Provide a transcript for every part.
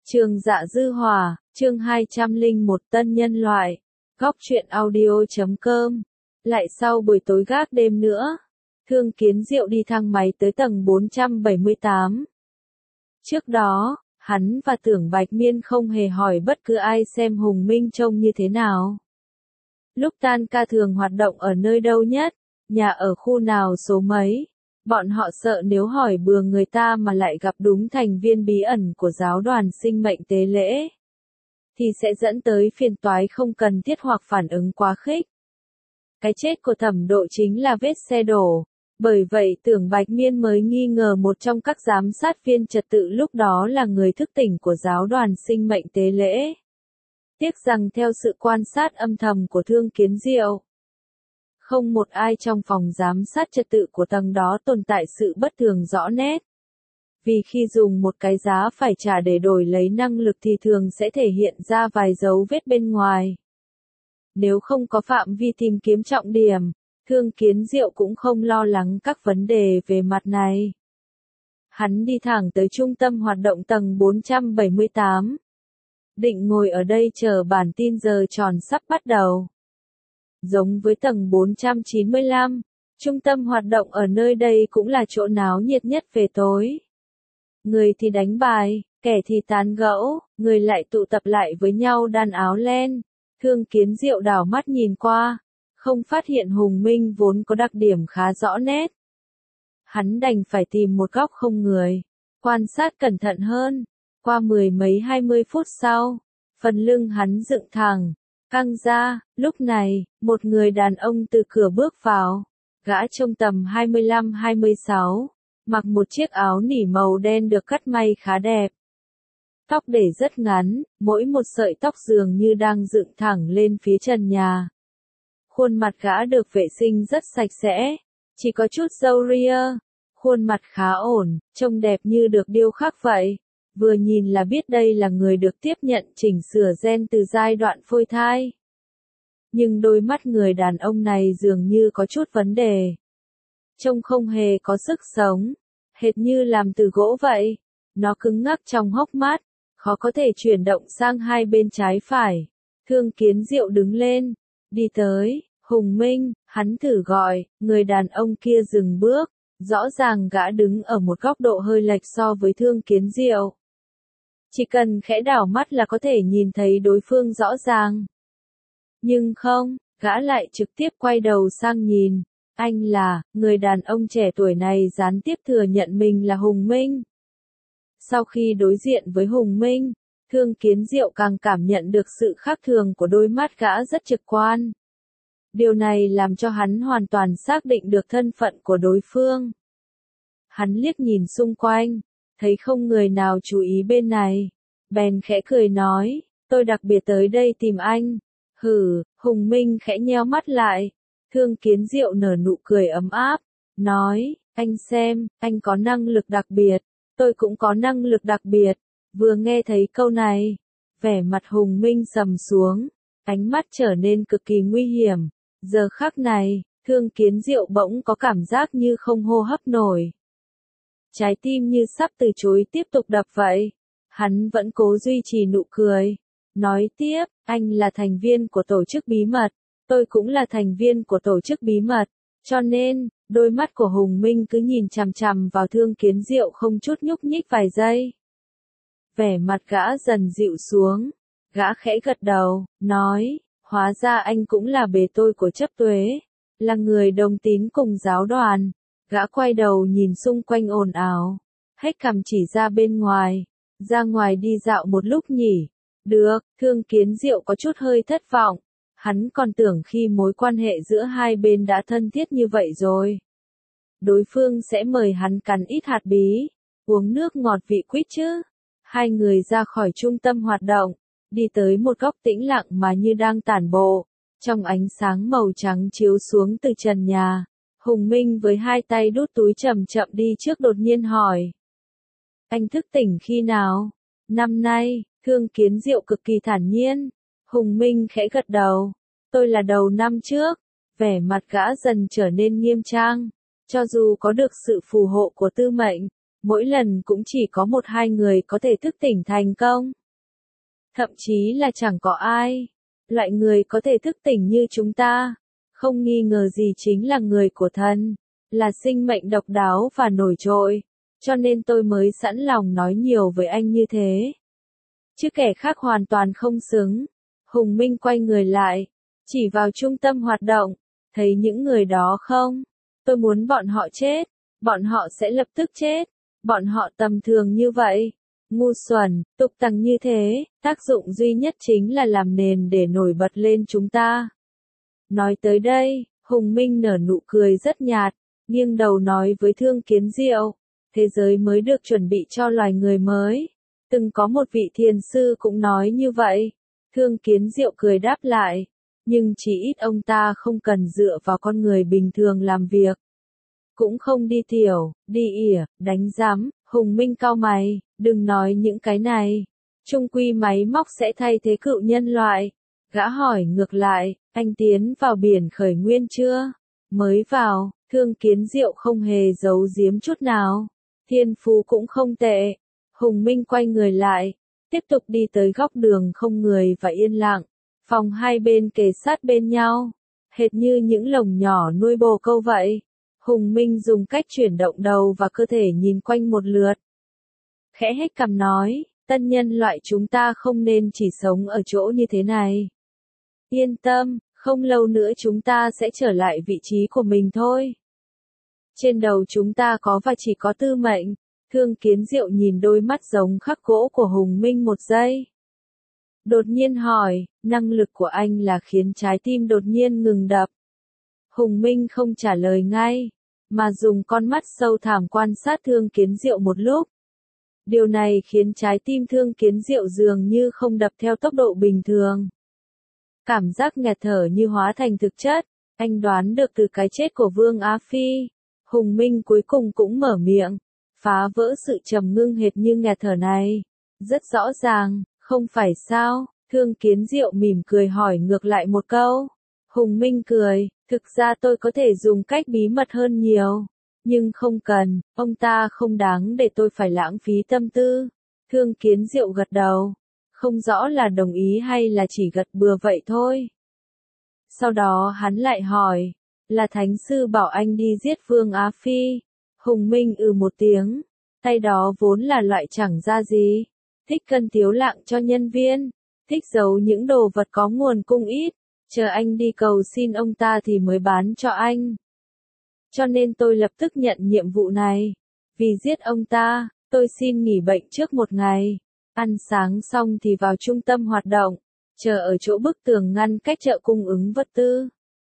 Trường Dạ Dư Hòa, chương 201 Tân Nhân Loại. Góc truyện audio.com. Lại sau buổi tối gác đêm nữa, Thương Kiến Diệu đi thang máy tới tầng 478. Trước đó, hắn và Tưởng Bạch Miên không hề hỏi bất cứ ai xem Hùng Minh trông như thế nào. Lúc tan ca thường hoạt động ở nơi đâu nhất, nhà ở khu nào số mấy. Bọn họ sợ nếu hỏi bừa người ta mà lại gặp đúng thành viên bí ẩn của giáo đoàn sinh mệnh tế lễ, thì sẽ dẫn tới phiền toái không cần thiết hoặc phản ứng quá khích. Cái chết của Thẩm Độ chính là vết xe đổ, bởi vậy Tưởng Bạch Miên mới nghi ngờ một trong các giám sát viên trật tự lúc đó là người thức tỉnh của giáo đoàn sinh mệnh tế lễ. Tiếc rằng theo sự quan sát âm thầm của Thương Kiến Diệu, không một ai trong phòng giám sát trật tự của tầng đó tồn tại sự bất thường rõ nét. Vì khi dùng một cái giá phải trả để đổi lấy năng lực thì thường sẽ thể hiện ra vài dấu vết bên ngoài. Nếu không có phạm vi tìm kiếm trọng điểm, Thương Kiến Diệu cũng không lo lắng các vấn đề về mặt này. Hắn đi thẳng tới trung tâm hoạt động tầng 478. Định ngồi ở đây chờ bản tin giờ tròn sắp bắt đầu. Giống với tầng 495, trung tâm hoạt động ở nơi đây cũng là chỗ náo nhiệt nhất về tối. Người thì đánh bài, kẻ thì tán gẫu, người lại tụ tập lại với nhau đan áo len. Thương Kiến Diệu đảo mắt nhìn qua, không phát hiện Hùng Minh vốn có đặc điểm khá rõ nét. Hắn đành phải tìm một góc không người, quan sát cẩn thận hơn. Qua 20 phút sau, phần lưng hắn dựng thẳng, căng ra. Lúc này, một người đàn ông từ cửa bước vào. Gã trông tầm 25-26, mặc một chiếc áo nỉ màu đen được cắt may khá đẹp. Tóc để rất ngắn, mỗi một sợi tóc dường như đang dựng thẳng lên phía trần nhà. Khuôn mặt gã được vệ sinh rất sạch sẽ, chỉ có chút râu ria. Khuôn mặt khá ổn, trông đẹp như được điêu khắc vậy. Vừa nhìn là biết đây là người được tiếp nhận chỉnh sửa gen từ giai đoạn phôi thai. Nhưng đôi mắt người đàn ông này dường như có chút vấn đề. Trông không hề có sức sống, hệt như làm từ gỗ vậy. Nó cứng ngắc trong hốc mắt, khó có thể chuyển động sang hai bên trái phải. Thương Kiến Diệu đứng lên, đi tới. Hùng Minh, hắn thử gọi. Người đàn ông kia dừng bước. Rõ ràng gã đứng ở một góc độ hơi lệch so với Thương Kiến Diệu. Chỉ cần khẽ đảo mắt là có thể nhìn thấy đối phương rõ ràng. Nhưng không, gã lại trực tiếp quay đầu sang nhìn. Anh là, người đàn ông trẻ tuổi này gián tiếp thừa nhận mình là Hùng Minh. Sau khi đối diện với Hùng Minh, Thương Kiến Diệu càng cảm nhận được sự khác thường của đôi mắt gã rất trực quan. Điều này làm cho hắn hoàn toàn xác định được thân phận của đối phương. Hắn liếc nhìn xung quanh, thấy không người nào chú ý bên này. Bèn khẽ cười nói, tôi đặc biệt tới đây tìm anh. Hử, Hùng Minh khẽ nheo mắt lại. Thương Kiến Diệu nở nụ cười ấm áp, nói, anh xem, anh có năng lực đặc biệt, tôi cũng có năng lực đặc biệt. Vừa nghe thấy câu này, vẻ mặt Hùng Minh sầm xuống, ánh mắt trở nên cực kỳ nguy hiểm. Giờ khắc này, Thương Kiến Diệu bỗng có cảm giác như không hô hấp nổi. Trái tim như sắp từ chối tiếp tục đập vậy. Hắn vẫn cố duy trì nụ cười. Nói tiếp, anh là thành viên của tổ chức bí mật. Tôi cũng là thành viên của tổ chức bí mật. Cho nên, đôi mắt của Hùng Minh cứ nhìn chằm chằm vào Thương Kiến Diệu không chút nhúc nhích vài giây. Vẻ mặt gã dần dịu xuống. Gã khẽ gật đầu, nói, hóa ra anh cũng là bề tôi của chấp tuế. Là người đồng tín cùng giáo đoàn. Gã quay đầu nhìn xung quanh ồn ào. Hét cằm chỉ ra bên ngoài. Ra ngoài đi dạo một lúc nhỉ. Được, Thương Kiến Diệu có chút hơi thất vọng. Hắn còn tưởng khi mối quan hệ giữa hai bên đã thân thiết như vậy rồi. Đối phương sẽ mời hắn cắn ít hạt bí, uống nước ngọt vị quýt chứ. Hai người ra khỏi trung tâm hoạt động, đi tới một góc tĩnh lặng mà như đang tản bộ. Trong ánh sáng màu trắng chiếu xuống từ trần nhà, Hùng Minh với hai tay đút túi chậm chậm đi trước đột nhiên hỏi. Anh thức tỉnh khi nào? Năm nay. Thương Kiến Diệu cực kỳ thản nhiên. Hùng Minh khẽ gật đầu. Tôi là đầu năm trước. Vẻ mặt gã dần trở nên nghiêm trang. Cho dù có được sự phù hộ của tư mệnh, mỗi lần cũng chỉ có một hai người có thể thức tỉnh thành công. Thậm chí là chẳng có ai. Loại người có thể thức tỉnh như chúng ta, không nghi ngờ gì chính là người của thần, là sinh mệnh độc đáo và nổi trội, cho nên tôi mới sẵn lòng nói nhiều với anh như thế. Chứ kẻ khác hoàn toàn không xứng. Hùng Minh quay người lại, chỉ vào trung tâm hoạt động, thấy những người đó không? Tôi muốn bọn họ chết, bọn họ sẽ lập tức chết, bọn họ tầm thường như vậy. Ngu xuẩn, tục tằng như thế, tác dụng duy nhất chính là làm nền để nổi bật lên chúng ta. Nói tới đây, Hùng Minh nở nụ cười rất nhạt, nghiêng đầu nói với Thương Kiến Diệu, thế giới mới được chuẩn bị cho loài người mới. Từng có một vị thiền sư cũng nói như vậy. Thương Kiến Diệu cười đáp lại, nhưng chỉ ít ông ta không cần dựa vào con người bình thường làm việc. Cũng không đi tiểu, đi ỉa, đánh giám. Hùng Minh cau mày, đừng nói những cái này. Chung quy máy móc sẽ thay thế cựu nhân loại. Gã hỏi ngược lại, anh tiến vào biển khởi nguyên chưa? Mới vào. Thương Kiến Diệu không hề giấu giếm chút nào. Thiên phú cũng không tệ. Hùng Minh quay người lại, tiếp tục đi tới góc đường không người và yên lặng. Phòng hai bên kề sát bên nhau, hệt như những lồng nhỏ nuôi bồ câu vậy. Hùng Minh dùng cách chuyển động đầu và cơ thể nhìn quanh một lượt. Khẽ hét cằm nói, tân nhân loại chúng ta không nên chỉ sống ở chỗ như thế này. Yên tâm, không lâu nữa chúng ta sẽ trở lại vị trí của mình thôi. Trên đầu chúng ta có và chỉ có tư mệnh. Thương Kiến Diệu nhìn đôi mắt giống khắc gỗ của Hùng Minh một giây. Đột nhiên hỏi, năng lực của anh là khiến trái tim đột nhiên ngừng đập. Hùng Minh không trả lời ngay, mà dùng con mắt sâu thẳm quan sát Thương Kiến Diệu một lúc. Điều này khiến trái tim Thương Kiến Diệu dường như không đập theo tốc độ bình thường. Cảm giác nghẹt thở như hóa thành thực chất, anh đoán được từ cái chết của Vương Á Phi. Hùng Minh cuối cùng cũng mở miệng, phá vỡ sự trầm ngưng hệt như nghẹt thở này. Rất rõ ràng, không phải sao? Thương Kiến Diệu mỉm cười hỏi ngược lại một câu. Hùng Minh cười, thực ra tôi có thể dùng cách bí mật hơn nhiều. Nhưng không cần, ông ta không đáng để tôi phải lãng phí tâm tư. Thương Kiến Diệu gật đầu. Không rõ là đồng ý hay là chỉ gật bừa vậy thôi. Sau đó hắn lại hỏi, là Thánh Sư bảo anh đi giết Vương Á Phi. Hùng Minh một tiếng, tay đó vốn là loại chẳng ra gì. Thích cân thiếu lạng cho nhân viên, thích giấu những đồ vật có nguồn cung ít, chờ anh đi cầu xin ông ta thì mới bán cho anh. Cho nên tôi lập tức nhận nhiệm vụ này. Vì giết ông ta, tôi xin nghỉ bệnh trước một ngày. Ăn sáng xong thì vào trung tâm hoạt động, chờ ở chỗ bức tường ngăn cách chợ cung ứng vật tư.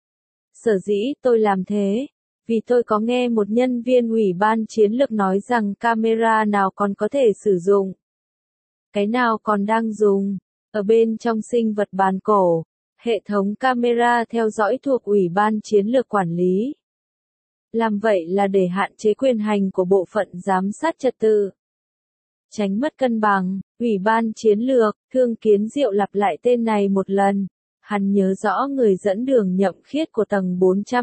Sở dĩ tôi làm thế, vì tôi có nghe một nhân viên ủy ban chiến lược nói rằng camera nào còn có thể sử dụng. Cái nào còn đang dùng, ở bên trong sinh vật bàn cổ, hệ thống camera theo dõi thuộc ủy ban chiến lược quản lý. Làm vậy là để hạn chế quyền hành của bộ phận giám sát trật tự. Tránh mất cân bằng, ủy ban chiến lược, Thương Kiến Diệu lặp lại tên này một lần. Hắn nhớ rõ người dẫn đường Nhậm Khiết của tầng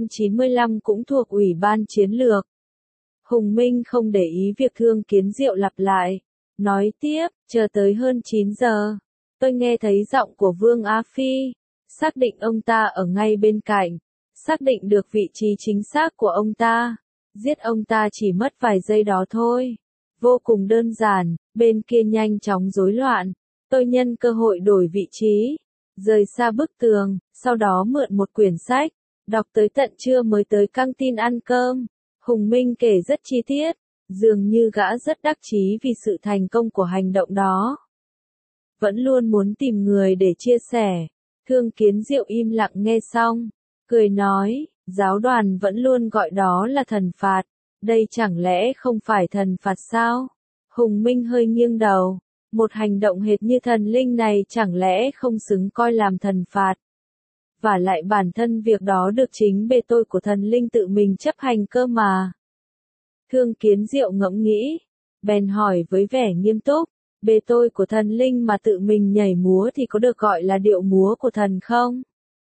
495 cũng thuộc ủy ban chiến lược. Hùng Minh không để ý việc Thương Kiến Diệu lặp lại. Nói tiếp, chờ tới hơn 9 giờ. Tôi nghe thấy giọng của Vương Á Phi. Xác định ông ta ở ngay bên cạnh. Xác định được vị trí chính xác của ông ta. Giết ông ta chỉ mất vài giây đó thôi. Vô cùng đơn giản, bên kia nhanh chóng rối loạn. Tôi nhân cơ hội đổi vị trí. Rời xa bức tường, sau đó mượn một quyển sách. Đọc tới tận trưa mới tới căng tin ăn cơm. Hùng Minh kể rất chi tiết. Dường như gã rất đắc chí vì sự thành công của hành động đó. Vẫn luôn muốn tìm người để chia sẻ. Thương Kiến Diệu im lặng nghe xong. Cười nói, giáo đoàn vẫn luôn gọi đó là thần phạt. Đây chẳng lẽ không phải thần phạt sao? Hùng Minh hơi nghiêng đầu. Một hành động hệt như thần linh này chẳng lẽ không xứng coi làm thần phạt. Và lại bản thân việc đó được chính bề tôi của thần linh tự mình chấp hành cơ mà. Thương Kiến Diệu ngẫm nghĩ. Bèn hỏi với vẻ nghiêm túc. Bề tôi của thần linh mà tự mình nhảy múa thì có được gọi là điệu múa của thần không?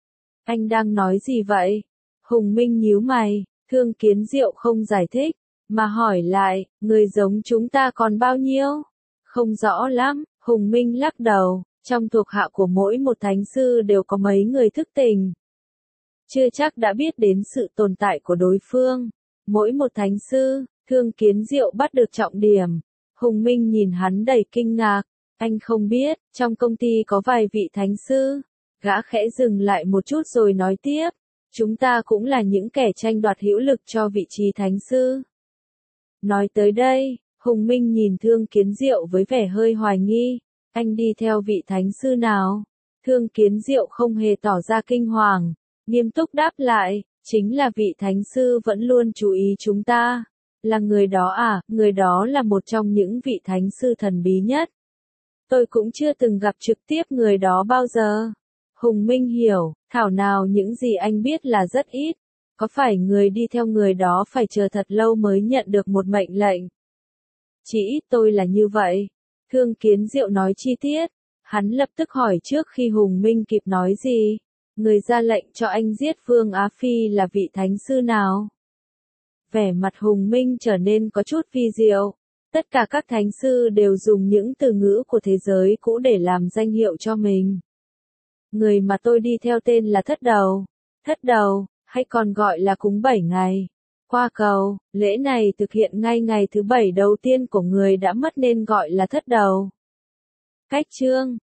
Anh đang nói gì vậy? Hùng Minh nhíu mày. Thương Kiến Diệu không giải thích, mà hỏi lại, người giống chúng ta còn bao nhiêu? Không rõ lắm, Hùng Minh lắc đầu, trong thuộc hạ của mỗi một thánh sư đều có mấy người thức tỉnh. Chưa chắc đã biết đến sự tồn tại của đối phương. Mỗi một thánh sư, Thương Kiến Diệu bắt được trọng điểm. Hùng Minh nhìn hắn đầy kinh ngạc, anh không biết, trong công ty có vài vị thánh sư. Gã khẽ dừng lại một chút rồi nói tiếp, chúng ta cũng là những kẻ tranh đoạt hữu lực cho vị trí thánh sư. Nói tới đây, Hùng Minh nhìn Thương Kiến Diệu với vẻ hơi hoài nghi, anh đi theo vị thánh sư nào? Thương Kiến Diệu không hề tỏ ra kinh hoàng, nghiêm túc đáp lại, chính là vị thánh sư vẫn luôn chú ý chúng ta. Là người đó à? Người đó là một trong những vị thánh sư thần bí nhất. Tôi cũng chưa từng gặp trực tiếp người đó bao giờ. Hùng Minh hiểu, thảo nào những gì anh biết là rất ít. Có phải người đi theo người đó phải chờ thật lâu mới nhận được một mệnh lệnh? Chỉ ít tôi là như vậy. Thương Kiến Diệu nói chi tiết. Hắn lập tức hỏi trước khi Hùng Minh kịp nói gì. Người ra lệnh cho anh giết Vương Á Phi là vị thánh sư nào? Vẻ mặt Hùng Minh trở nên có chút vi diệu. Tất cả các thánh sư đều dùng những từ ngữ của thế giới cũ để làm danh hiệu cho mình. Người mà tôi đi theo tên là Thất Đầu. Thất Đầu, hay còn gọi là cúng 7 ngày. Qua cầu, lễ này thực hiện ngay ngày thứ 7 đầu tiên của người đã mất nên gọi là Thất Đầu. Cách chương